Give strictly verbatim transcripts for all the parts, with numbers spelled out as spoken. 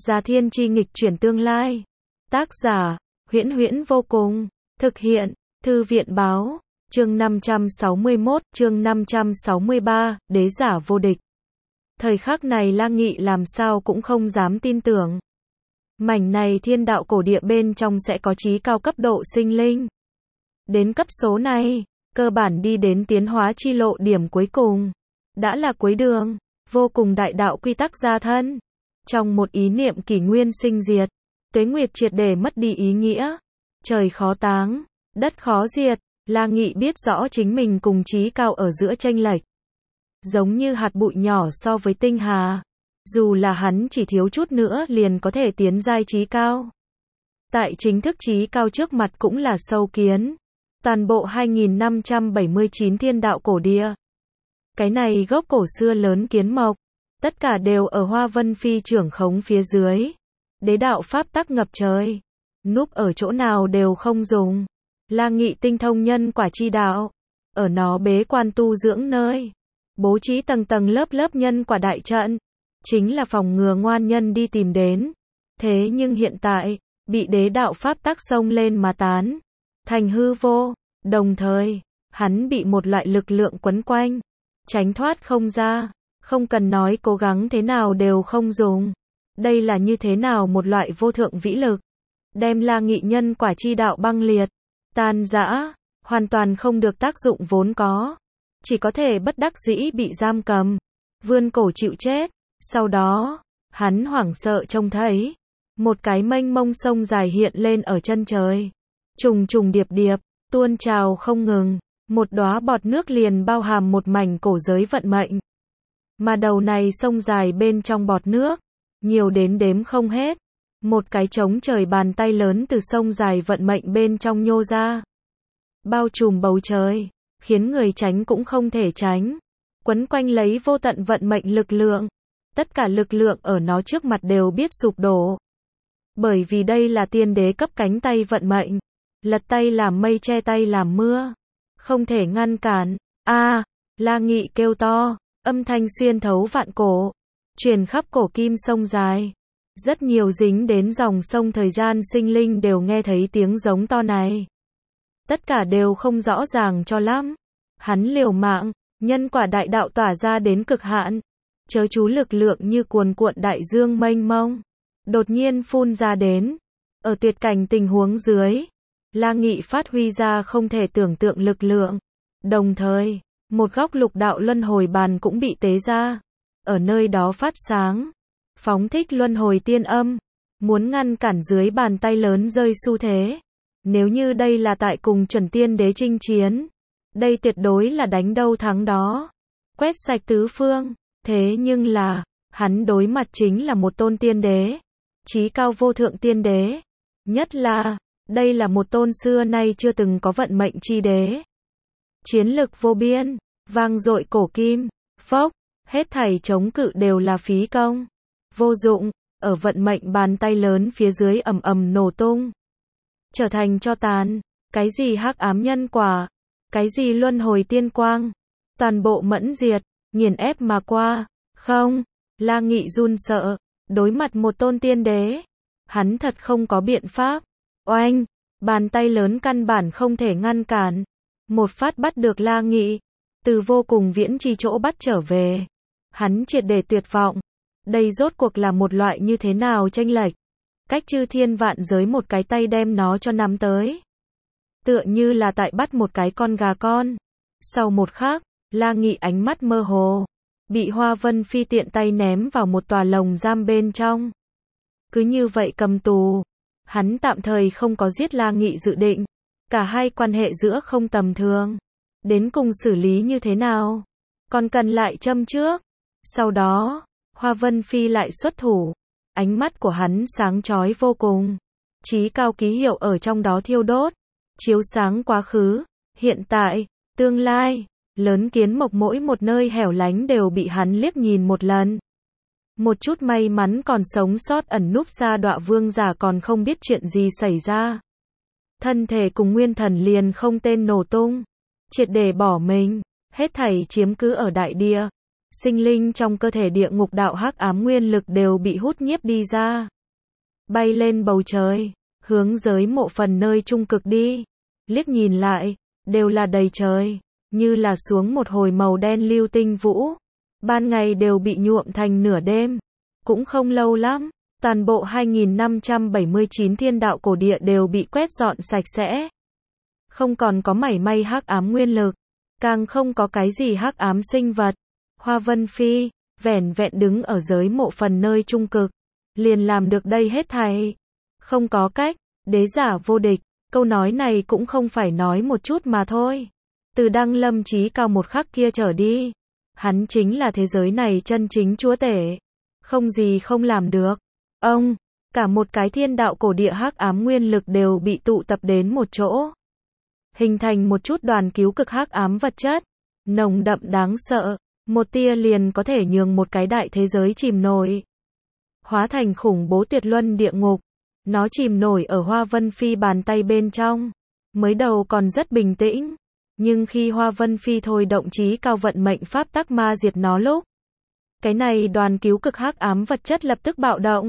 Gia Thiên Chi nghịch chuyển tương lai. Tác giả, Huyễn Huyễn vô cùng. Thực hiện, Thư viện báo. Chương năm trăm sáu mươi mốt, chương năm trăm sáu mươi ba, đế giả vô địch. Thời khắc này La Nghị làm sao cũng không dám tin tưởng. Mảnh này thiên đạo cổ địa bên trong sẽ có chí cao cấp độ sinh linh. Đến cấp số này, cơ bản đi đến tiến hóa chi lộ điểm cuối cùng. Đã là cuối đường, vô cùng đại đạo quy tắc gia thân. Trong một ý niệm kỷ nguyên sinh diệt, tuế nguyệt triệt để mất đi ý nghĩa. Trời khó táng, đất khó diệt, La Nghị biết rõ chính mình cùng chí cao ở giữa chênh lệch. Giống như hạt bụi nhỏ so với tinh hà. Dù là hắn chỉ thiếu chút nữa liền có thể tiến giai chí cao. Tại chính thức chí cao trước mặt cũng là sâu kiến. Toàn bộ hai nghìn năm trăm bảy mươi chín thiên đạo cổ địa. Cái này gốc cổ xưa lớn kiến mộc. Tất cả đều ở Hoa Vân Phi trưởng khống phía dưới. Đế đạo pháp tắc ngập trời. Núp ở chỗ nào đều không dùng. La Nghị tinh thông nhân quả chi đạo. Ở nó bế quan tu dưỡng nơi. Bố trí tầng tầng lớp lớp nhân quả đại trận. Chính là phòng ngừa ngoan nhân đi tìm đến. Thế nhưng hiện tại, bị đế đạo pháp tắc xông lên mà tán. Thành hư vô. Đồng thời, hắn bị một loại lực lượng quấn quanh. Tránh thoát không ra. Không cần nói cố gắng thế nào đều không dùng. Đây là như thế nào một loại vô thượng vĩ lực. Đem La Nghị nhân quả chi đạo băng liệt. Tan rã. Hoàn toàn không được tác dụng vốn có. Chỉ có thể bất đắc dĩ bị giam cầm. Vươn cổ chịu chết. Sau đó, hắn hoảng sợ trông thấy. Một cái mênh mông sông dài hiện lên ở chân trời. Trùng trùng điệp điệp, tuôn trào không ngừng. Một đóa bọt nước liền bao hàm một mảnh cổ giới vận mệnh. Mà đầu này sông dài bên trong bọt nước. Nhiều đến đếm không hết. Một cái trống trời bàn tay lớn từ sông dài vận mệnh bên trong nhô ra. Bao trùm bầu trời. Khiến người tránh cũng không thể tránh. Quấn quanh lấy vô tận vận mệnh lực lượng. Tất cả lực lượng ở nó trước mặt đều biết sụp đổ. Bởi vì đây là tiên đế cấp cánh tay vận mệnh. Lật tay làm mây che tay làm mưa. Không thể ngăn cản. A, à, La Nghị kêu to. Âm thanh xuyên thấu vạn cổ. Truyền khắp cổ kim sông dài. Rất nhiều dính đến dòng sông thời gian sinh linh đều nghe thấy tiếng giống to này. Tất cả đều không rõ ràng cho lắm. Hắn liều mạng, nhân quả đại đạo tỏa ra đến cực hạn. Chớ chú lực lượng như cuồn cuộn đại dương mênh mông. Đột nhiên phun ra đến. Ở tuyệt cảnh tình huống dưới. La Nghị phát huy ra không thể tưởng tượng lực lượng. Đồng thời, một góc lục đạo luân hồi bàn cũng bị tế ra. Ở nơi đó phát sáng. Phóng thích luân hồi tiên âm. Muốn ngăn cản dưới bàn tay lớn rơi xu thế. Nếu như đây là tại cùng chuẩn tiên đế chinh chiến. Đây tuyệt đối là đánh đâu thắng đó. Quét sạch tứ phương. Thế nhưng là, hắn đối mặt chính là một tôn tiên đế. Chí cao vô thượng tiên đế. Nhất là, đây là một tôn xưa nay chưa từng có vận mệnh chi đế. Chiến lực vô biên, vang dội cổ kim, phốc, hết thảy chống cự đều là phí công. Vô dụng, ở vận mệnh bàn tay lớn phía dưới ầm ầm nổ tung. Trở thành cho tàn, cái gì hắc ám nhân quả, cái gì luân hồi tiên quang, toàn bộ mẫn diệt, nghiền ép mà qua. Không, La Nghị run sợ, đối mặt một tôn tiên đế. Hắn thật không có biện pháp. Oanh, bàn tay lớn căn bản không thể ngăn cản. Một phát bắt được La Nghị, từ vô cùng viễn chi chỗ bắt trở về. Hắn triệt để tuyệt vọng. Đây rốt cuộc là một loại như thế nào chênh lệch. Cách chư thiên vạn giới một cái tay đem nó cho nắm tới. Tựa như là tại bắt một cái con gà con. Sau một khắc, La Nghị ánh mắt mơ hồ. Bị Hoa Vân Phi tiện tay ném vào một tòa lồng giam bên trong. Cứ như vậy cầm tù. Hắn tạm thời không có giết La Nghị dự định. Cả hai quan hệ giữa không tầm thường. Đến cùng xử lý như thế nào? Còn cần lại châm trước. Sau đó, Hoa Vân Phi lại xuất thủ. Ánh mắt của hắn sáng chói vô cùng. Chí cao ký hiệu ở trong đó thiêu đốt. Chiếu sáng quá khứ, hiện tại, tương lai. Lớn kiến mộc mỗi một nơi hẻo lánh đều bị hắn liếc nhìn một lần. Một chút may mắn còn sống sót ẩn núp xa đọa vương giả còn không biết chuyện gì xảy ra. Thân thể cùng nguyên thần liền không tên nổ tung. Triệt để bỏ mình, hết thảy chiếm cứ ở đại địa. sinh linh trong cơ thể địa ngục đạo hắc ám nguyên lực đều bị hút nhiếp đi ra. Bay lên bầu trời, hướng giới mộ phần nơi trung cực đi. Liếc nhìn lại, đều là đầy trời, như là xuống một hồi màu đen lưu tinh vũ. Ban ngày đều bị nhuộm thành nửa đêm. Cũng không lâu lắm, toàn bộ hai nghìn năm trăm bảy mươi chín thiên đạo cổ địa đều bị quét dọn sạch sẽ. Không còn có mảy may hắc ám nguyên lực, càng không có cái gì hắc ám sinh vật. Hoa Vân Phi, vẻn vẹn đứng ở giới mộ phần nơi trung cực, liền làm được đây hết thảy. Không có cách, đế giả vô địch, câu nói này cũng không phải nói một chút mà thôi. Từ đăng lâm chí cao một khắc kia trở đi, hắn chính là thế giới này chân chính chúa tể. Không gì không làm được. Ông, cả một cái thiên đạo cổ địa hắc ám nguyên lực đều bị tụ tập đến một chỗ. Hình thành một chút đoàn cứu cực hắc ám vật chất. Nồng đậm đáng sợ. Một tia liền có thể nhường một cái đại thế giới chìm nổi. Hóa thành khủng bố tuyệt luân địa ngục. Nó chìm nổi ở Hoa Vân Phi bàn tay bên trong. Mới đầu còn rất bình tĩnh. Nhưng khi Hoa Vân Phi thôi động chí cao vận mệnh pháp tắc ma diệt nó lúc. Cái này đoàn cứu cực hắc ám vật chất lập tức bạo động.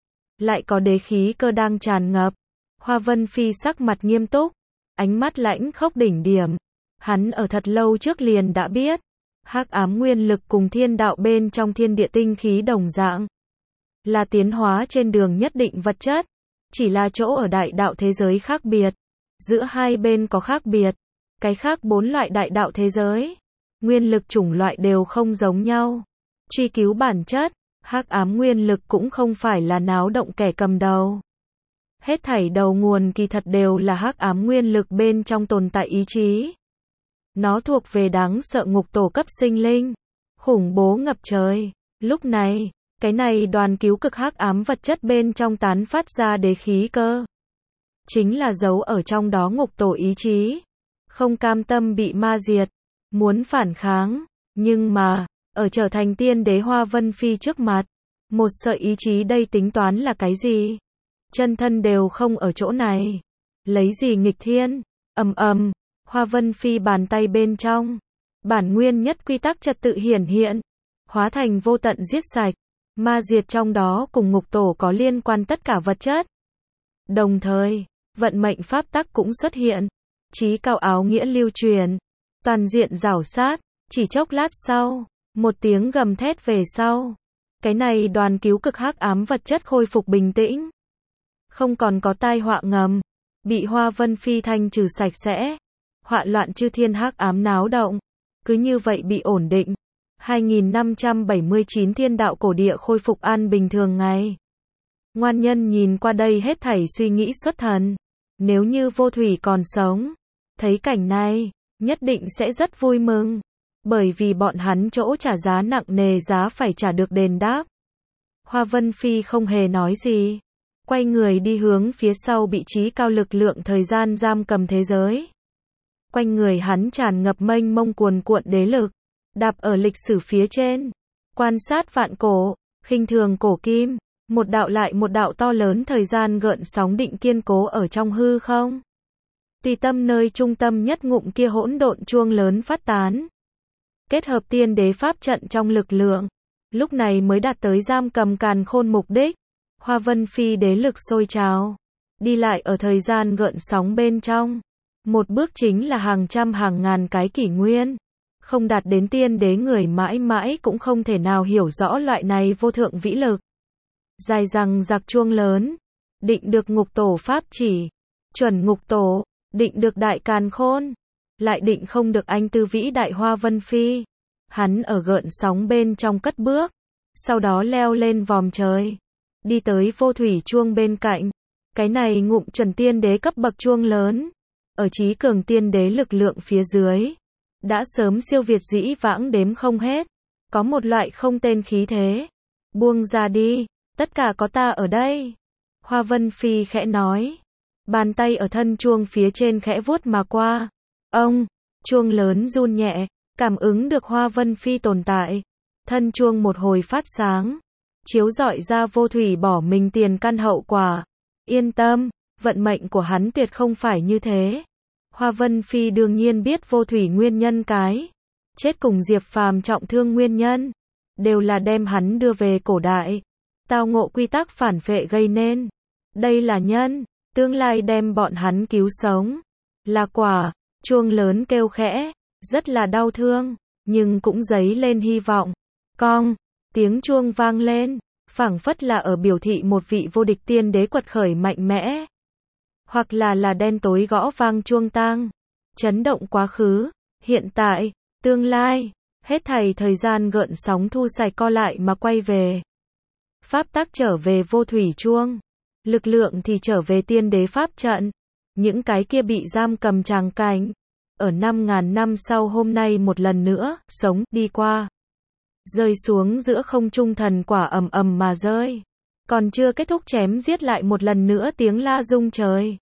Lại có đế khí cơ đang tràn ngập. Hoa Vân Phi sắc mặt nghiêm túc. Ánh mắt lãnh khốc đỉnh điểm. Hắn ở thật lâu trước liền đã biết. Hắc ám nguyên lực cùng thiên đạo bên trong thiên địa tinh khí đồng dạng. Là tiến hóa trên đường nhất định vật chất. Chỉ là chỗ ở đại đạo thế giới khác biệt. Giữa hai bên có khác biệt. Cái khác bốn loại đại đạo thế giới. Nguyên lực chủng loại đều không giống nhau. Truy cứu bản chất, hắc ám nguyên lực cũng không phải là náo động kẻ cầm đầu. Hết thảy đầu nguồn kỳ thật đều là hắc ám nguyên lực bên trong tồn tại ý chí. Nó thuộc về đáng sợ ngục tổ cấp sinh linh, khủng bố ngập trời. Lúc này, cái này đoàn cứu cực hắc ám vật chất bên trong tán phát ra đế khí cơ. Chính là giấu ở trong đó ngục tổ ý chí. Không cam tâm bị ma diệt, muốn phản kháng, nhưng mà, ở trở thành tiên đế Hoa Vân Phi trước mặt, một sợi ý chí đây tính toán là cái gì? Chân thân đều không ở chỗ này. Lấy gì nghịch thiên? Ầm ầm, Hoa Vân Phi bàn tay bên trong, bản nguyên nhất quy tắc trật tự hiển hiện, hóa thành vô tận giết sạch, ma diệt trong đó cùng ngục tổ có liên quan tất cả vật chất. Đồng thời, vận mệnh pháp tắc cũng xuất hiện, chí cao áo nghĩa lưu truyền, toàn diện rảo sát, chỉ chốc lát sau, một tiếng gầm thét về sau, cái này đoàn cứu cực hắc ám vật chất khôi phục bình tĩnh, không còn có tai họa ngầm, bị Hoa Vân Phi thanh trừ sạch sẽ, họa loạn chư thiên hắc ám náo động, cứ như vậy bị ổn định. hai nghìn năm trăm bảy mươi chín thiên đạo cổ địa khôi phục an bình thường ngày. Ngoan nhân nhìn qua đây hết thảy suy nghĩ xuất thần, nếu như Vô Thủy còn sống, thấy cảnh này, nhất định sẽ rất vui mừng. Bởi vì bọn hắn chỗ trả giá nặng nề giá phải trả được đền đáp. Hoa Vân Phi không hề nói gì. Quay người đi hướng phía sau bị trí cao lực lượng thời gian giam cầm thế giới. Quanh người hắn tràn ngập mênh mông cuồn cuộn đế lực. Đạp ở lịch sử phía trên. Quan sát vạn cổ, khinh thường cổ kim. Một đạo lại một đạo to lớn thời gian gợn sóng định kiên cố ở trong hư không. Tùy tâm nơi trung tâm nhất ngụm kia hỗn độn chuông lớn phát tán. Kết hợp tiên đế pháp trận trong lực lượng, lúc này mới đạt tới giam cầm càn khôn mục đích. Hoa Vân Phi đế lực sôi trào, đi lại ở thời gian gợn sóng bên trong. Một bước chính là hàng trăm hàng ngàn cái kỷ nguyên. Không đạt đến tiên đế người mãi mãi cũng không thể nào hiểu rõ loại này vô thượng vĩ lực. Dài rằng giặc chuông lớn, định được ngục tổ pháp chỉ, chuẩn ngục tổ, định được đại càn khôn. Lại định không được anh tư vĩ đại Hoa Vân Phi. Hắn ở gợn sóng bên trong cất bước, sau đó leo lên vòm trời, đi tới Vô Thủy chuông bên cạnh. Cái này ngụm chuẩn tiên đế cấp bậc chuông lớn, ở trí cường tiên đế lực lượng phía dưới, đã sớm siêu việt dĩ vãng đếm không hết, có một loại không tên khí thế. Buông ra đi, tất cả có ta ở đây. Hoa Vân Phi khẽ nói, bàn tay ở thân chuông phía trên khẽ vuốt mà qua. Ông, chuông lớn run nhẹ, cảm ứng được Hoa Vân Phi tồn tại. Thân chuông một hồi phát sáng, chiếu rọi ra Vô Thủy bỏ mình tiền căn hậu quả. Yên tâm, vận mệnh của hắn tuyệt không phải như thế. Hoa Vân Phi đương nhiên biết Vô Thủy nguyên nhân cái chết cùng Diệp Phàm trọng thương nguyên nhân, đều là đem hắn đưa về cổ đại, tao ngộ quy tắc phản phệ gây nên. Đây là nhân, tương lai đem bọn hắn cứu sống. Là quả, chuông lớn kêu khẽ, rất là đau thương, nhưng cũng dấy lên hy vọng. Cong, tiếng chuông vang lên, phảng phất là ở biểu thị một vị vô địch tiên đế quật khởi mạnh mẽ. Hoặc là là đen tối gõ vang chuông tang, chấn động quá khứ, hiện tại, tương lai, hết thảy thời gian gợn sóng thu sạch co lại mà quay về. Pháp tắc trở về vô thủy chuông, lực lượng thì trở về tiên đế pháp trận. Những cái kia bị giam cầm tràng cảnh, ở năm ngàn năm sau hôm nay một lần nữa, sống, đi qua. Rơi xuống giữa không trung thần quả ầm ầm mà rơi. Còn chưa kết thúc chém giết lại một lần nữa tiếng la rung trời.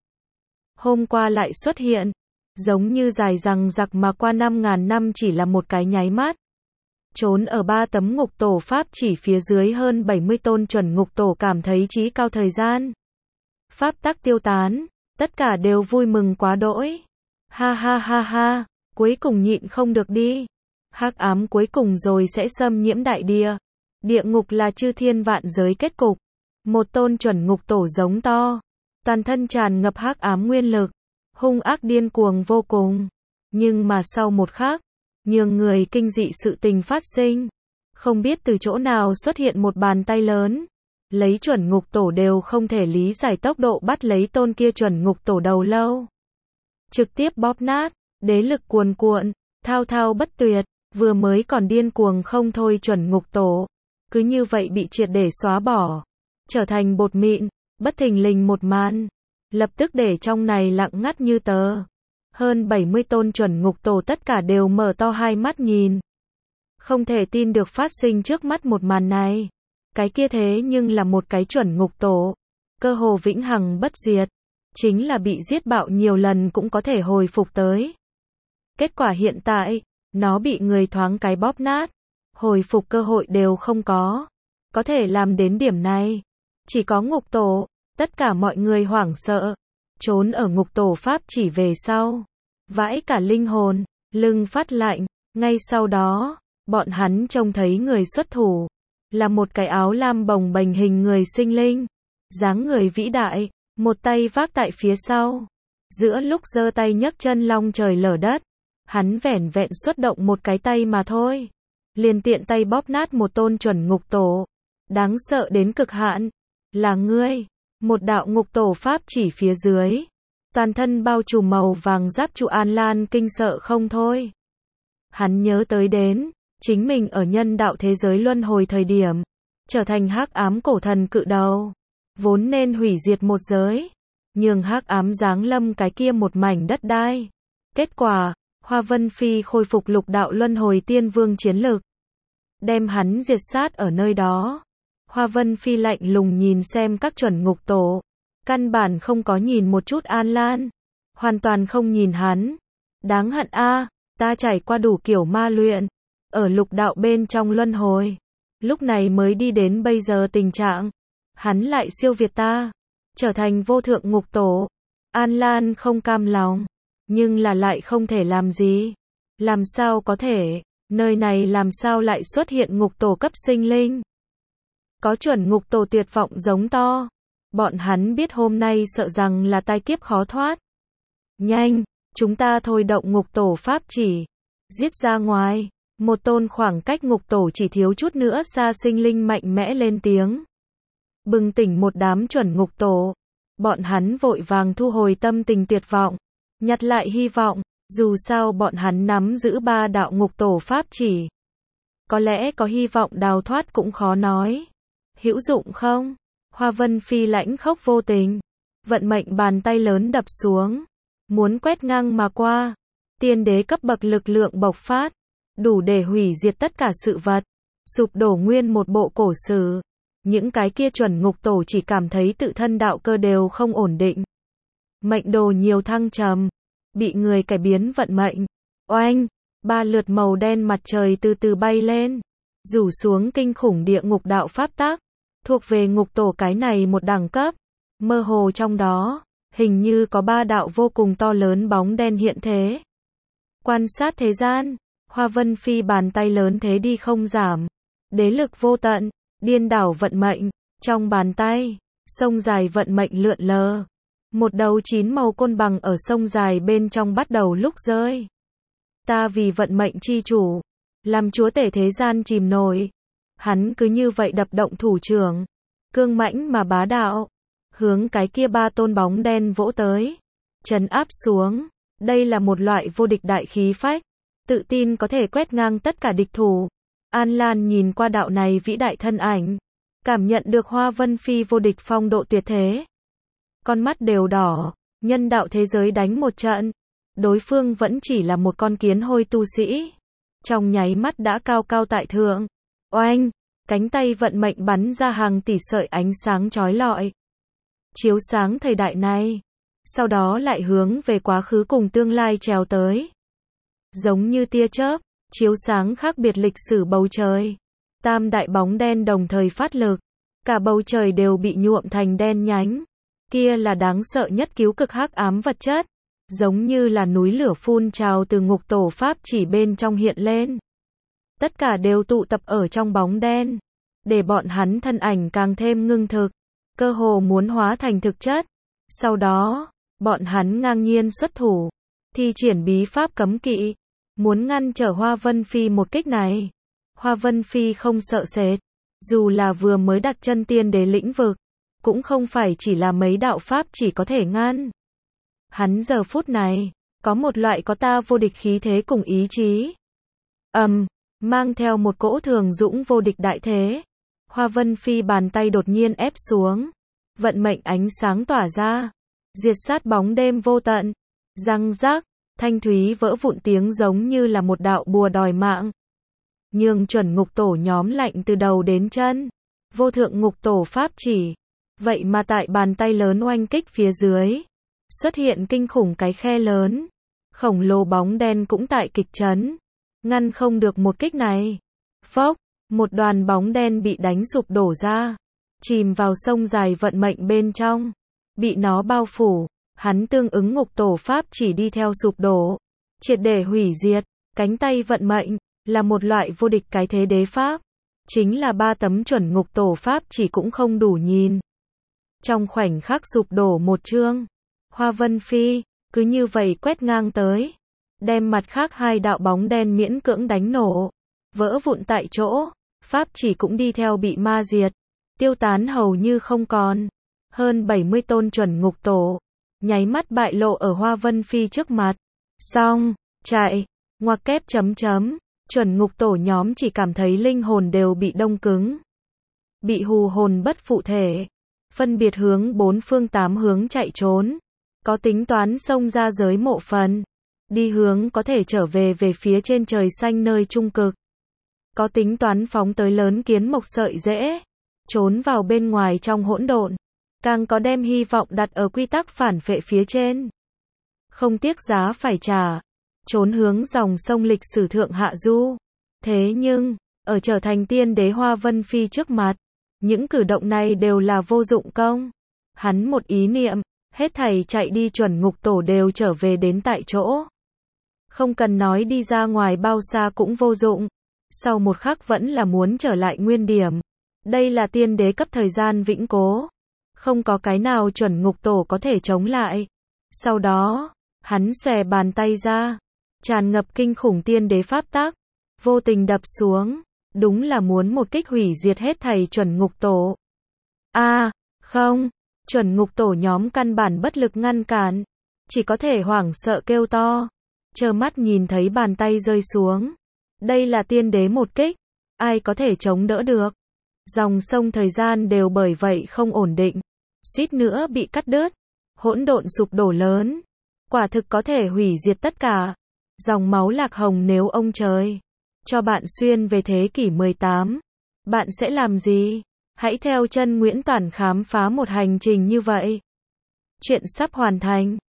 Hôm qua lại xuất hiện, giống như dài rằng giặc mà qua năm ngàn năm chỉ là một cái nháy mắt. Trốn ở ba tấm ngục tổ pháp chỉ phía dưới hơn bảy mươi tôn chuẩn ngục tổ cảm thấy trí cao thời gian. Pháp tắc tiêu tán, tất cả đều vui mừng quá đỗi. Ha ha ha ha, cuối cùng nhịn không được đi. Hắc ám cuối cùng rồi sẽ xâm nhiễm đại địa. Địa ngục là chư thiên vạn giới kết cục. Một tôn chuẩn ngục tổ giống to, toàn thân tràn ngập hắc ám nguyên lực, hung ác điên cuồng vô cùng. Nhưng mà sau một khắc, nhường người kinh dị sự tình phát sinh. Không biết từ chỗ nào xuất hiện một bàn tay lớn, lấy chuẩn ngục tổ đều không thể lý giải tốc độ bắt lấy tôn kia chuẩn ngục tổ đầu lâu. Trực tiếp bóp nát, đế lực cuồn cuộn, thao thao bất tuyệt, vừa mới còn điên cuồng không thôi chuẩn ngục tổ. Cứ như vậy bị triệt để xóa bỏ, trở thành bột mịn, bất thình lình một màn. Lập tức để trong này lặng ngắt như tờ. Hơn bảy mươi tôn chuẩn ngục tổ tất cả đều mở to hai mắt nhìn. Không thể tin được phát sinh trước mắt một màn này. Cái kia thế nhưng là một cái chuẩn ngục tổ. Cơ hồ vĩnh hằng bất diệt. Chính là bị giết bạo nhiều lần cũng có thể hồi phục tới. Kết quả hiện tại, nó bị người thoáng cái bóp nát. Hồi phục cơ hội đều không có. Có thể làm đến điểm này. Chỉ có ngục tổ. Tất cả mọi người hoảng sợ. Trốn ở ngục tổ pháp chỉ về sau. Vãi cả linh hồn, lưng phát lạnh. Ngay sau đó, bọn hắn trông thấy người xuất thủ. Là một cái áo lam bồng bềnh hình người sinh linh. Dáng người vĩ đại, một tay vác tại phía sau. Giữa lúc giơ tay nhấc chân long trời lở đất. Hắn vẻn vẹn xuất động một cái tay mà thôi. Liền tiện tay bóp nát một tôn chuẩn ngục tổ. Đáng sợ đến cực hạn. Là ngươi. Một đạo ngục tổ pháp chỉ phía dưới. Toàn thân bao trùm màu vàng giáp trụ An Lan kinh sợ không thôi. Hắn nhớ tới đến, chính mình ở nhân đạo thế giới luân hồi thời điểm, trở thành hắc ám cổ thần cự đầu. Vốn nên hủy diệt một giới. Nhường hắc ám giáng lâm cái kia một mảnh đất đai. Kết quả, Hoa Vân Phi khôi phục lục đạo luân hồi tiên vương chiến lực. Đem hắn diệt sát ở nơi đó. Hoa Vân Phi lạnh lùng nhìn xem các chuẩn ngục tổ. Căn bản không có nhìn một chút An Lan. Hoàn toàn không nhìn hắn. Đáng hận a, ta trải qua đủ kiểu ma luyện. Ở lục đạo bên trong luân hồi. Lúc này mới đi đến bây giờ tình trạng. Hắn lại siêu việt ta. Trở thành vô thượng ngục tổ. An Lan không cam lòng. Nhưng là lại không thể làm gì. Làm sao có thể. Nơi này làm sao lại xuất hiện ngục tổ cấp sinh linh. Có chuẩn ngục tổ tuyệt vọng giống to. Bọn hắn biết hôm nay sợ rằng là tai kiếp khó thoát. Nhanh, chúng ta thôi động ngục tổ pháp chỉ. Giết ra ngoài. Một tôn khoảng cách ngục tổ chỉ thiếu chút nữa xa sinh linh mạnh mẽ lên tiếng. Bừng tỉnh một đám chuẩn ngục tổ. Bọn hắn vội vàng thu hồi tâm tình tuyệt vọng. Nhặt lại hy vọng. Dù sao bọn hắn nắm giữ ba đạo ngục tổ pháp chỉ. Có lẽ có hy vọng đào thoát cũng khó nói. Hữu dụng không? Hoa Vân Phi lãnh khốc vô tình. Vận mệnh bàn tay lớn đập xuống. Muốn quét ngang mà qua. Tiên đế cấp bậc lực lượng bộc phát. Đủ để hủy diệt tất cả sự vật. Sụp đổ nguyên một bộ cổ sử. Những cái kia chuẩn ngục tổ chỉ cảm thấy tự thân đạo cơ đều không ổn định. Mệnh đồ nhiều thăng trầm. Bị người cải biến vận mệnh. Oanh! Ba lượt màu đen mặt trời từ từ bay lên. Rủ xuống kinh khủng địa ngục đạo pháp tắc. Thuộc về ngục tổ cái này một đẳng cấp. Mơ hồ trong đó, hình như có ba đạo vô cùng to lớn bóng đen hiện thế. Quan sát thế gian, Hoa Vân Phi bàn tay lớn thế đi không giảm. Đế lực vô tận, điên đảo vận mệnh, trong bàn tay, sông dài vận mệnh lượn lờ. Một đầu chín màu côn bằng ở sông dài bên trong bắt đầu lúc rơi. Ta vì vận mệnh chi chủ, làm chúa tể thế gian chìm nổi. Hắn cứ như vậy đập động thủ trưởng, cương mãnh mà bá đạo, hướng cái kia ba tôn bóng đen vỗ tới, trấn áp xuống. Đây là một loại vô địch đại khí phách, tự tin có thể quét ngang tất cả địch thủ. An Lan nhìn qua đạo này vĩ đại thân ảnh, cảm nhận được Hoa Vân Phi vô địch phong độ tuyệt thế. Con mắt đều đỏ, nhân đạo thế giới đánh một trận, đối phương vẫn chỉ là một con kiến hôi tu sĩ. Trong nháy mắt đã cao cao tại thượng. Oanh, cánh tay vận mệnh bắn ra hàng tỷ sợi ánh sáng chói lọi, chiếu sáng thời đại này, sau đó lại hướng về quá khứ cùng tương lai trèo tới. Giống như tia chớp, chiếu sáng khác biệt lịch sử bầu trời. Tam đại bóng đen đồng thời phát lực, cả bầu trời đều bị nhuộm thành đen nhánh. Kia là đáng sợ nhất cứu cực hắc ám vật chất, giống như là núi lửa phun trào từ ngục tổ pháp chỉ bên trong hiện lên. Tất cả đều tụ tập ở trong bóng đen, để bọn hắn thân ảnh càng thêm ngưng thực, cơ hồ muốn hóa thành thực chất. Sau đó, bọn hắn ngang nhiên xuất thủ, thi triển bí pháp cấm kỵ, muốn ngăn trở Hoa Vân Phi một kích này. Hoa Vân Phi không sợ sệt, dù là vừa mới đặt chân tiên đế lĩnh vực, cũng không phải chỉ là mấy đạo pháp chỉ có thể ngăn. Hắn giờ phút này, có một loại có ta vô địch khí thế cùng ý chí. Ầm, um, mang theo một cỗ thường dũng vô địch đại thế. Hoa Vân Phi bàn tay đột nhiên ép xuống, vận mệnh ánh sáng tỏa ra, diệt sát bóng đêm vô tận. Răng rác, thanh thúy vỡ vụn tiếng giống như là một đạo bùa đòi mạng. Nhường chuẩn ngục tổ nhóm lạnh từ đầu đến chân. Vô thượng ngục tổ pháp chỉ. Vậy mà tại bàn tay lớn oanh kích phía dưới, xuất hiện kinh khủng cái khe lớn. Khổng lồ bóng đen cũng tại kịch chấn, ngăn không được một kích này. Phốc, một đoàn bóng đen bị đánh sụp đổ ra, chìm vào sông dài vận mệnh bên trong, bị nó bao phủ. Hắn tương ứng ngục tổ pháp chỉ đi theo sụp đổ, triệt để hủy diệt. Cánh tay vận mệnh là một loại vô địch cái thế đế pháp, chính là ba tấm chuẩn ngục tổ pháp chỉ cũng không đủ nhìn. Trong khoảnh khắc sụp đổ một chương, Hoa Vân Phi cứ như vậy quét ngang tới, đem mặt khác hai đạo bóng đen miễn cưỡng đánh nổ, vỡ vụn tại chỗ. Pháp chỉ cũng đi theo bị ma diệt, tiêu tán hầu như không còn. Hơn bảy mươi tôn chuẩn ngục tổ nháy mắt bại lộ ở Hoa Vân Phi trước mặt. Xong, chạy, ngoặc kép chấm chấm, chuẩn ngục tổ nhóm chỉ cảm thấy linh hồn đều bị đông cứng, bị hù hồn bất phụ thể, phân biệt hướng bốn phương tám hướng chạy trốn. Có tính toán xông ra giới mộ phần, đi hướng có thể trở về về phía trên trời xanh nơi trung cực. Có tính toán phóng tới lớn kiến mộc sợi rễ, trốn vào bên ngoài trong hỗn độn. Càng có đem hy vọng đặt ở quy tắc phản phệ phía trên, không tiếc giá phải trả, trốn hướng dòng sông lịch sử thượng hạ du. Thế nhưng, ở trở thành tiên đế Hoa Vân Phi trước mặt, những cử động này đều là vô dụng công. Hắn một ý niệm, hết thảy chạy đi chuẩn ngục tổ đều trở về đến tại chỗ. Không cần nói đi ra ngoài bao xa cũng vô dụng. Sau một khắc vẫn là muốn trở lại nguyên điểm. Đây là tiên đế cấp thời gian vĩnh cố. Không có cái nào chuẩn ngục tổ có thể chống lại. Sau đó, hắn xòe bàn tay ra, tràn ngập kinh khủng tiên đế pháp tắc, vô tình đập xuống, đúng là muốn một kích hủy diệt hết thảy chuẩn ngục tổ. A, à, không, chuẩn ngục tổ nhóm căn bản bất lực ngăn cản, chỉ có thể hoảng sợ kêu to, trơ mắt nhìn thấy bàn tay rơi xuống. Đây là tiên đế một kích, ai có thể chống đỡ được? Dòng sông thời gian đều bởi vậy không ổn định, suýt nữa bị cắt đứt, hỗn độn sụp đổ lớn, quả thực có thể hủy diệt tất cả. Dòng máu lạc hồng, nếu ông trời cho bạn xuyên về thế kỷ mười tám, bạn sẽ làm gì? Hãy theo chân Nguyễn Toản khám phá một hành trình như vậy. Chuyện sắp hoàn thành.